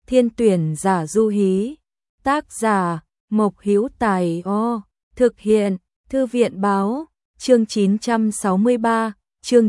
Thiên tuyển giả du hí. Tác giả Mộc Hữu Tài. Thực hiện Thư viện báo. Chương 963, chương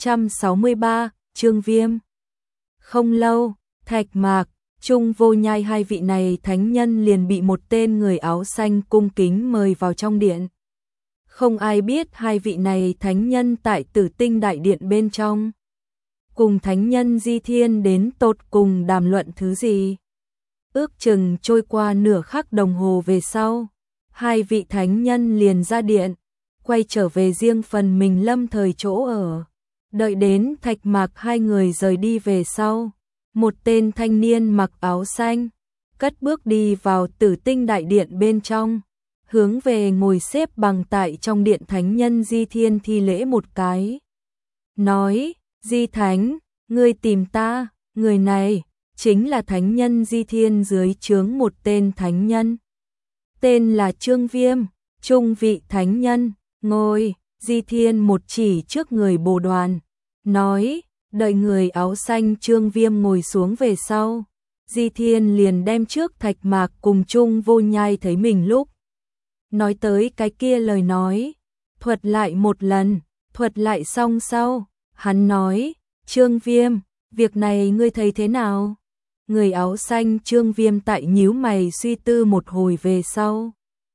963, Trương Viêm. Không lâu, Thạch Mạc, Trung Vô Nhai hai vị này thánh nhân liền bị một tên người áo xanh cung kính mời vào trong điện. Không ai biết hai vị này thánh nhân tại Tử Tinh Đại Điện bên trong cùng thánh nhân Di Thiên đến tột cùng đàm luận thứ gì. Ước chừng trôi qua nửa khắc đồng hồ về sau, hai vị thánh nhân liền ra điện, quay trở về riêng phần mình lâm thời chỗ ở. Đợi đến Thạch Mạc hai người rời đi về sau, một tên thanh niên mặc áo xanh cất bước đi vào Tử Tinh Đại Điện bên trong, hướng về ngồi xếp bằng tại trong điện thánh nhân Di Thiên thi lễ một cái. Nói, Di Thánh, ngươi tìm ta. Người này chính là thánh nhân Di Thiên dưới trướng một tên thánh nhân. Tên là Trương Viêm, trung vị thánh nhân. Ngồi, Di Thiên một chỉ trước người bồ đoàn. Nói, đợi người áo xanh Trương Viêm ngồi xuống về sau. Di Thiên liền đem trước Thạch Mạc cùng Trung Vô Nhai thấy mình lúc nói tới cái kia lời nói, thuật lại một lần, thuật lại xong sau, hắn nói, Trương Viêm, việc này ngươi thấy thế nào? Người áo xanh Trương Viêm tại nhíu mày suy tư một hồi về sau.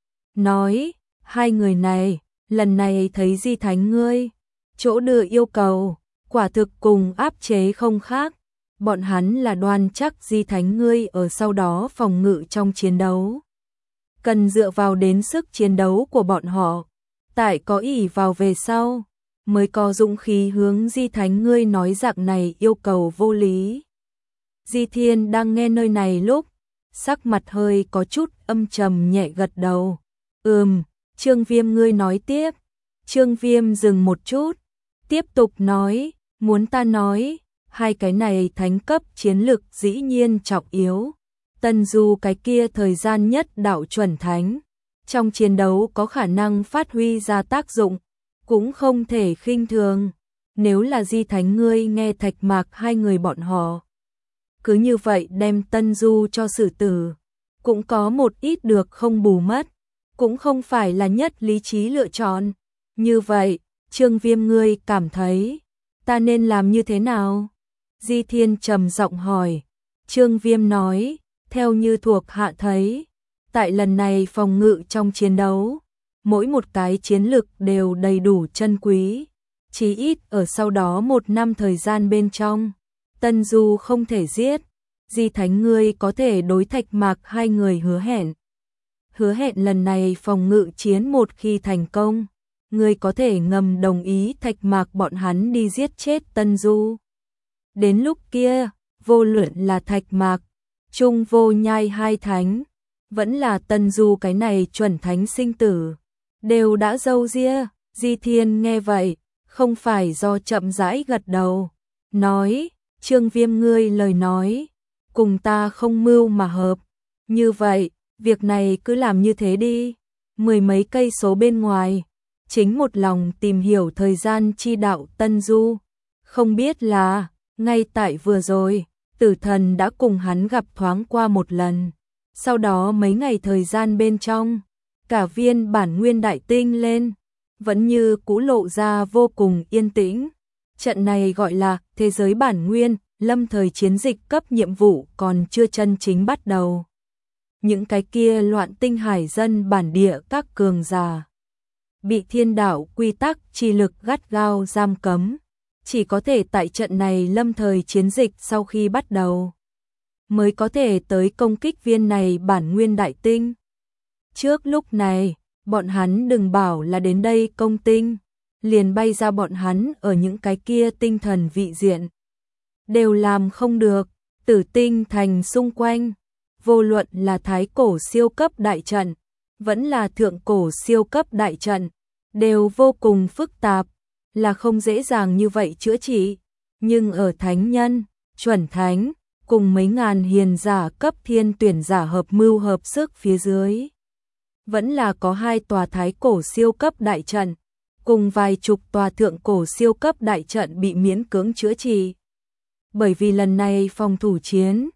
Nói, hai người này, lần này thấy Di Thánh ngươi, chỗ đưa yêu cầu, quả thực cùng áp chế không khác. Bọn hắn là đoan chắc Di Thánh ngươi ở sau đó phòng ngự trong chiến đấu. Cần dựa vào đến sức chiến đấu của bọn họ, tại có ỷ vào về sau, mới có dũng khí hướng Di Thánh ngươi nói dạng này yêu cầu vô lý. Di Thiên đang nghe nơi này lúc, sắc mặt hơi có chút âm trầm nhẹ gật đầu. Trương Viêm ngươi nói tiếp. Trương Viêm dừng một chút, tiếp tục nói, muốn ta nói, hai cái này thánh cấp chiến lực dĩ nhiên trọng yếu. Tân Du cái kia thời gian nhất đạo chuẩn thánh, trong chiến đấu có khả năng phát huy ra tác dụng, cũng không thể khinh thường. Nếu là Di Thánh ngươi nghe Thạch Mạc hai người bọn họ cứ như vậy đem Tân Du cho xử tử, cũng có một ít được không bù mất, cũng không phải là nhất lý trí lựa chọn. Như vậy, Trương Viêm ngươi cảm thấy ta nên làm như thế nào? Di Thiên trầm giọng hỏi. Trương Viêm nói, theo như thuộc hạ thấy, tại lần này phòng ngự trong chiến đấu, mỗi một cái chiến lực đều đầy đủ chân quý, chí ít ở sau đó một năm thời gian bên trong, Tân Du không thể giết. Di Thánh ngươi có thể đối Thạch Mạc hai người hứa hẹn lần này phòng ngự chiến một khi thành công, ngươi có thể ngầm đồng ý Thạch Mạc bọn hắn đi giết chết Tân Du. Đến lúc kia, vô luận là Thạch Mạc, Trung Vô Nhai hai thánh, vẫn là Tân Du cái này chuẩn thánh sinh tử, đều đã râu ria. Di Thiên nghe vậy, không phải do chậm rãi gật đầu, nói, Trương Viêm ngươi lời nói, cùng ta không mưu mà hợp. Như vậy, việc này cứ làm như thế đi. Mười mấy cây số bên ngoài, chính một lòng tìm hiểu thời gian chi đạo Tân Du. Không biết là, ngay tại vừa rồi, Tử Thần đã cùng hắn gặp thoáng qua một lần. Sau đó mấy ngày thời gian bên trong, cả viên bản nguyên đại tinh lên, vẫn như cũ lộ ra vô cùng yên tĩnh. Trận này gọi là thế giới bản nguyên, lâm thời chiến dịch cấp nhiệm vụ còn chưa chân chính bắt đầu. Những cái kia loạn tinh hải dân bản địa các cường giả bị thiên đạo quy tắc chi lực gắt gao giam cấm, chỉ có thể tại trận này lâm thời chiến dịch sau khi bắt đầu mới có thể tới công kích viên này bản nguyên đại tinh. Trước lúc này, bọn hắn đừng bảo là đến đây công tinh, liền bay ra bọn hắn ở những cái kia tinh thần vị diện đều làm không được. Tử Tinh thành xung quanh, vô luận là thái cổ siêu cấp đại trận, vẫn là thượng cổ siêu cấp đại trận, đều vô cùng phức tạp, là không dễ dàng như vậy chữa trị. Nhưng ở thánh nhân, chuẩn thánh, cùng mấy ngàn hiền giả cấp thiên tuyển giả hợp mưu hợp sức phía dưới, vẫn là có 2 tòa thái cổ siêu cấp đại trận, cùng vài chục tòa thượng cổ siêu cấp đại trận bị miễn cưỡng chữa trị. Bởi vì lần này phòng thủ chiến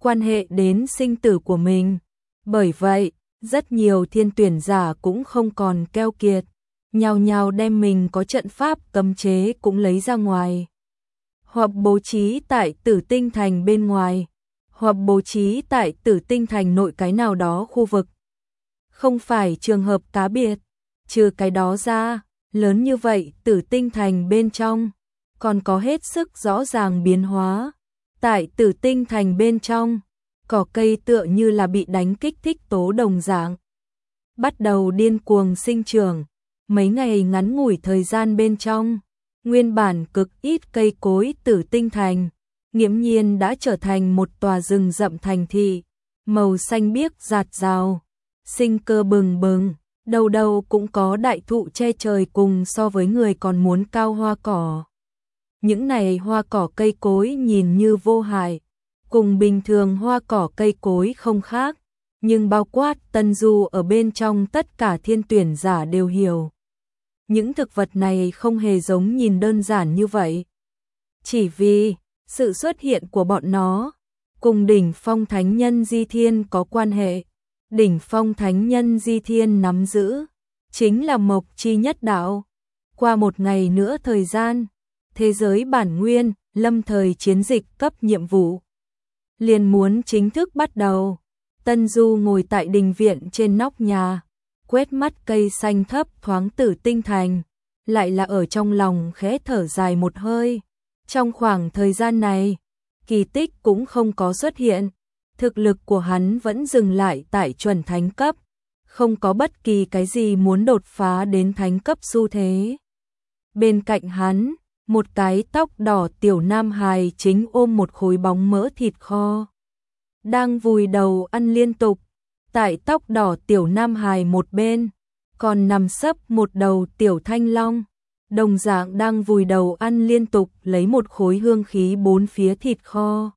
quan hệ đến sinh tử của mình. Bởi vậy, rất nhiều thiên tuyển giả cũng không còn keo kiệt, nhao nhao đem mình có trận pháp cấm chế cũng lấy ra ngoài. Hoặc bố trí tại Tử Tinh Thành bên ngoài, hoặc bố trí tại Tử Tinh Thành nội cái nào đó khu vực. Không phải trường hợp cá biệt, trừ cái đó ra, lớn như vậy Tử Tinh Thành bên trong, còn có hết sức rõ ràng biến hóa. Tại Tử Tinh Thành bên trong, cỏ cây tựa như là bị đánh kích thích tố đồng dạng. Bắt đầu điên cuồng sinh trưởng, mấy ngày ngắn ngủi thời gian bên trong, nguyên bản cực ít cây cối Tử Tinh Thành, nghiễm nhiên đã trở thành một tòa rừng rậm thành thị, màu xanh biếc rạt rào, sinh cơ bừng bừng, đầu đầu cũng có đại thụ che trời cùng so với người còn muốn cao hoa cỏ. Những này hoa cỏ cây cối nhìn như vô hại, cùng bình thường hoa cỏ cây cối không khác, nhưng bao quát Tân Du ở bên trong tất cả thiên tuyển giả đều hiểu. Những thực vật này không hề giống nhìn đơn giản như vậy. Chỉ vì sự xuất hiện của bọn nó cùng đỉnh phong thánh nhân Di Thiên có quan hệ. Đỉnh phong thánh nhân Di Thiên nắm giữ chính là mộc chi nhất đạo. Qua một ngày nữa thời gian, thế giới bản nguyên, lâm thời chiến dịch cấp nhiệm vụ liền muốn chính thức bắt đầu. Tân Du ngồi tại đình viện trên nóc nhà, quét mắt cây xanh thấp thoáng Tử Tinh Thành, lại là ở trong lòng khẽ thở dài một hơi. Trong khoảng thời gian này, kỳ tích cũng không có xuất hiện, thực lực của hắn vẫn dừng lại tại chuẩn thánh cấp, không có bất kỳ cái gì muốn đột phá đến thánh cấp xu thế. Bên cạnh hắn, một cái tóc đỏ tiểu nam hài chính ôm một khối bóng mỡ thịt kho, đang vùi đầu ăn liên tục. Tại tóc đỏ tiểu nam hài một bên, còn nằm sấp một đầu tiểu thanh long, đồng dạng đang vùi đầu ăn liên tục lấy một khối hương khí bốn phía thịt kho.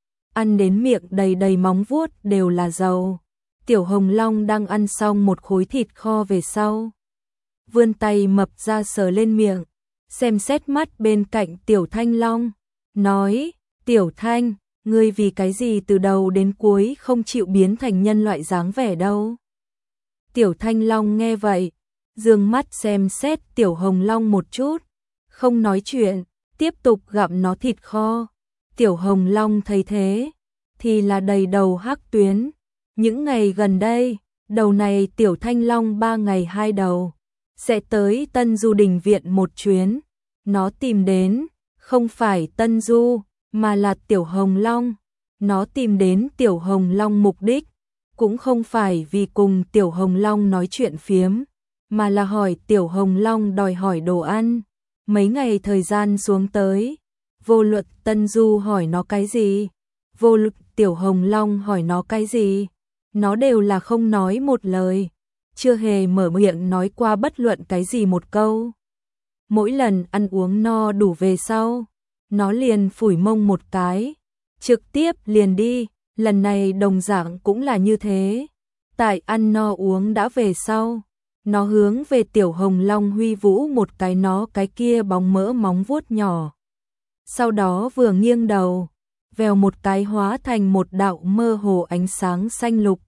Ăn đến miệng đầy đầy móng vuốt đều là dầu. Tiểu hồng long đang ăn xong một khối thịt kho về sau, vươn tay mập ra sờ lên miệng, xem xét mắt bên cạnh tiểu thanh long, nói, tiểu thanh, ngươi vì cái gì từ đầu đến cuối không chịu biến thành nhân loại dáng vẻ đâu. Tiểu thanh long nghe vậy, dương mắt xem xét tiểu hồng long một chút, không nói chuyện, tiếp tục gặm nó thịt kho. Tiểu hồng long thấy thế, thì là đầy đầu hắc tuyến. Những ngày gần đây, đầu này tiểu thanh long 3 ngày 2 đầu, sẽ tới Tân Du đình viện một chuyến. Nó tìm đến, không phải Tân Du, mà là tiểu hồng long. Nó tìm đến tiểu hồng long mục đích, cũng không phải vì cùng tiểu hồng long nói chuyện phiếm, mà là hỏi tiểu hồng long đòi hỏi đồ ăn. Mấy ngày thời gian xuống tới, vô luận Tân Du hỏi nó cái gì, vô luận tiểu hồng long hỏi nó cái gì, nó đều là không nói một lời, chưa hề mở miệng nói qua bất luận cái gì một câu. Mỗi lần ăn uống no đủ về sau, nó liền phủi mông một cái, trực tiếp liền đi. Lần này đồng dạng cũng là như thế. Tại ăn no uống đã về sau, nó hướng về tiểu hồng long huy vũ một cái nó cái kia bóng mỡ móng vuốt nhỏ. Sau đó vừa nghiêng đầu, vèo một cái hóa thành một đạo mơ hồ ánh sáng xanh lục.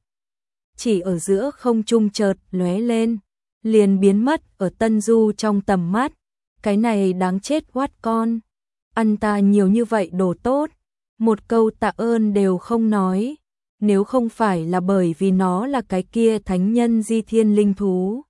Chỉ ở giữa không trung chợt lóe lên, liền biến mất ở Tân Du trong tầm mắt. Cái này đáng chết hoát con, ăn ta nhiều như vậy đồ tốt, một câu tạ ơn đều không nói, nếu không phải là bởi vì nó là cái kia thánh nhân Di Thiên linh thú,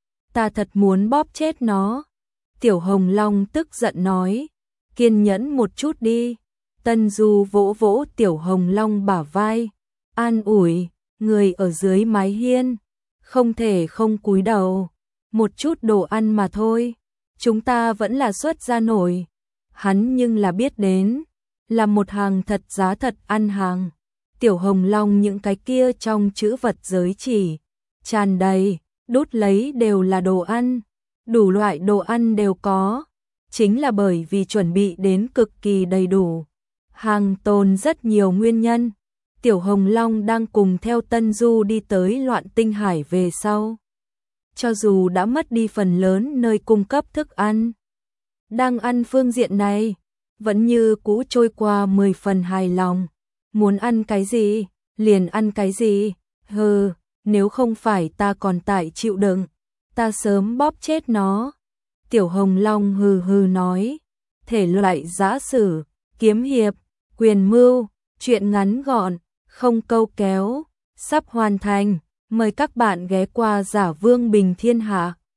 ta thật muốn bóp chết nó. Tiểu hồng long tức giận nói, kiên nhẫn một chút đi. Tân Du vỗ vỗ tiểu hồng long bả vai, an ủi, người ở dưới mái hiên, không thể không cúi đầu, một chút đồ ăn mà thôi, chúng ta vẫn là xuất ra nổi. Hắn nhưng là biết đến, là một hàng thật giá thật ăn hàng. Tiểu hồng long những cái kia trong chữ vật giới chỉ, tràn đầy, đút lấy đều là đồ ăn, đủ loại đồ ăn đều có, chính là bởi vì chuẩn bị đến cực kỳ đầy đủ. Hàng tồn rất nhiều nguyên nhân. Tiểu hồng long đang cùng theo Tân Du đi tới Loạn Tinh Hải về sau, cho dù đã mất đi phần lớn nơi cung cấp thức ăn, đang ăn phương diện này, vẫn như cũ trôi qua 10 phần hài lòng. muốn ăn cái gì, liền ăn cái gì, hừ, nếu không phải ta còn tại chịu đựng, ta sớm bóp chết nó. Tiểu Hồng Long hừ hừ nói, thể loại giã sử, kiếm hiệp, quyền mưu, truyện ngắn gọn, không câu kéo, sắp hoàn thành, mời các bạn ghé qua Giả Vương Bình Thiên Hạ.